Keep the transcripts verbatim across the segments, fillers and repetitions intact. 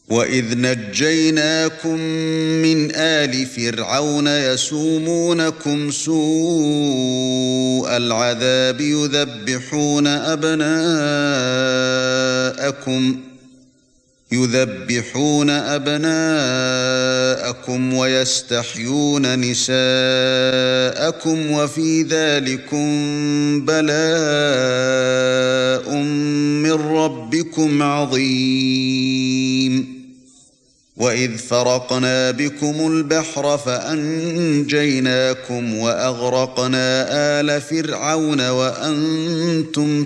وَإِذْ نَجَّيْنَاكُمْ مِنْ آلِ فِرْعَوْنَ يَسُومُونَكُمْ سُوءَ الْعَذَابِ يُذَبِّحُونَ أَبْنَاءَكُمْ يُذَبِّحُونَ أَبْنَاءَكُمْ وَيَسْتَحْيُونَ نِسَاءَكُمْ وَفِي ذَلِكُمْ بَلَاءٌ مِّن رَّبِّكُمْ عَظِيمٌ وَإِذْ فَرَقْنَا بِكُمُ الْبَحْرَ فَأَنجَيْنَاكُمْ وَأَغْرَقْنَا آلَ فِرْعَوْنَ وَأَنْتُمْ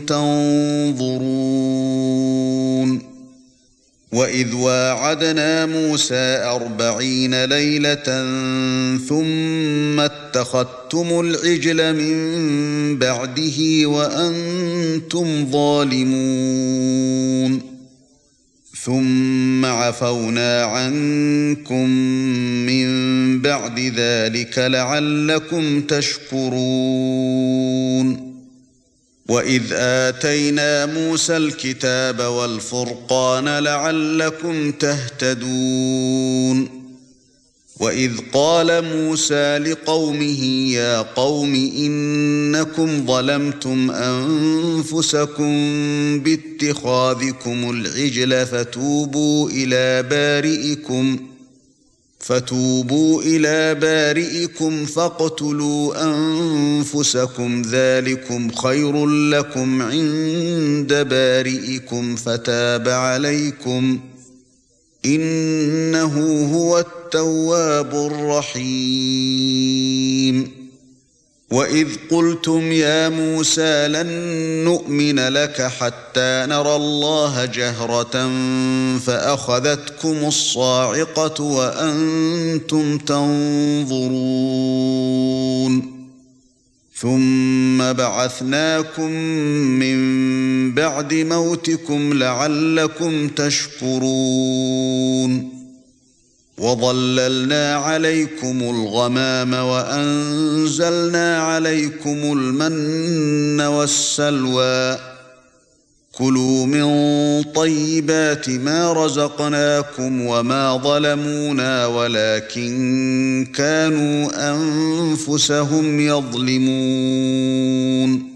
تَنظُرُونَ وَإِذْ وَاعَدْنَا مُوسَى أَرْبَعِينَ لَيْلَةً ثُمَّ اتَّخَذْتُمُ الْعِجْلَ مِنْ بَعْدِهِ وَأَنْتُمْ ظَالِمُونَ ثُمَّ عَفَوْنَا عَنكُم مِّن بَعْدِ ذَلِكَ لَعَلَّكُمْ تَشْكُرُونَ وَإِذْ آتَيْنَا مُوسَى الْكِتَابَ وَالْفُرْقَانَ لَعَلَّكُمْ تَهْتَدُونَ وَإِذْ قَالَ مُوسَى لِقَوْمِهِ يَا قَوْمِ إِنَّكُمْ ظَلَمْتُمْ أَنفُسَكُمْ بِاتِّخَاذِكُمُ الْعِجْلَ فَتُوبُوا إِلَى بَارِئِكُمْ فَتُوبُوا إِلَى بَارِئِكُمْ فَاقْتُلُوا أَنفُسَكُمْ ذَلِكُمْ خَيْرٌ لَكُمْ عِندَ بَارِئِكُمْ فَتَابَ عَلَيْكُمْ إِنَّهُ هُوَ التَّوَّابُ الرَّحِيمُ وَإِذْ قُلْتُمْ يَا مُوسَى لَن نُّؤْمِنَ لَكَ حَتَّى نَرَى اللَّهَ جَهْرَةً فَأَخَذَتْكُمُ الصَّاعِقَةُ وَأَنْتُمْ تَنظُرُونَ ثُمَّ بَعَثْنَاكُمْ مِنْ بَعْدِ مَوْتِكُمْ لَعَلَّكُمْ تَشْكُرُونَ وَظَلَّلْنَا عَلَيْكُمُ الْغَمَامَ وَأَنزَلْنَا عَلَيْكُمُ الْمَنَّ وَالسَّلْوَىٰ كُلُوا مِن طَيِّبَاتِ مَا رَزَقْنَاكُمْ وَمَا ظَلَمُونَا وَلَكِن كَانُوا أَنفُسَهُمْ يَظْلِمُونَ